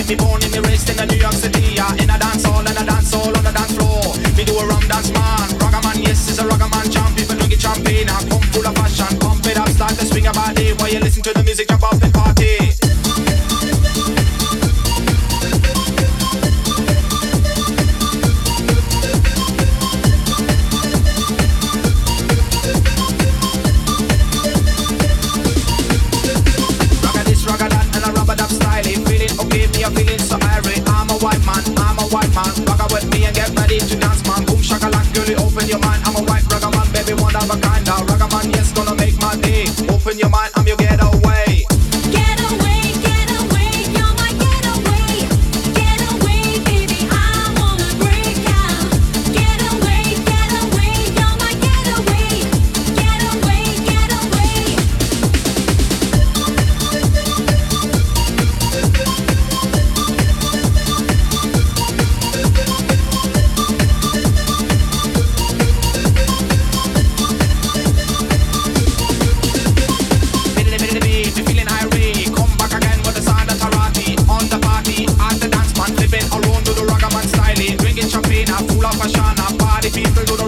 Me born in the race in the New York City, yeah. In a dance hall and a dance hall on the dance floor. Me do a rum dance man, ragaman, yes, it's a ragaman jump. People drink champagne, I come full of passion. Pump it up, start to swing your body while you listen to the music, jump up and party. I'm feeling so irate. I'm a white man. Ragga with me and get ready to dance, man. Boom shakalak, girlie, open your mind. I'm a white ragga man, baby, one of a kind. Now ragga man, yes, gonna make my day. Open your mind, I'm your getaway. Getaway, getaway, you're my getaway. Getaway, baby, I wanna break out. Getaway, getaway, you're my getaway. Getaway, getaway. Champagne, full of passion, party people do the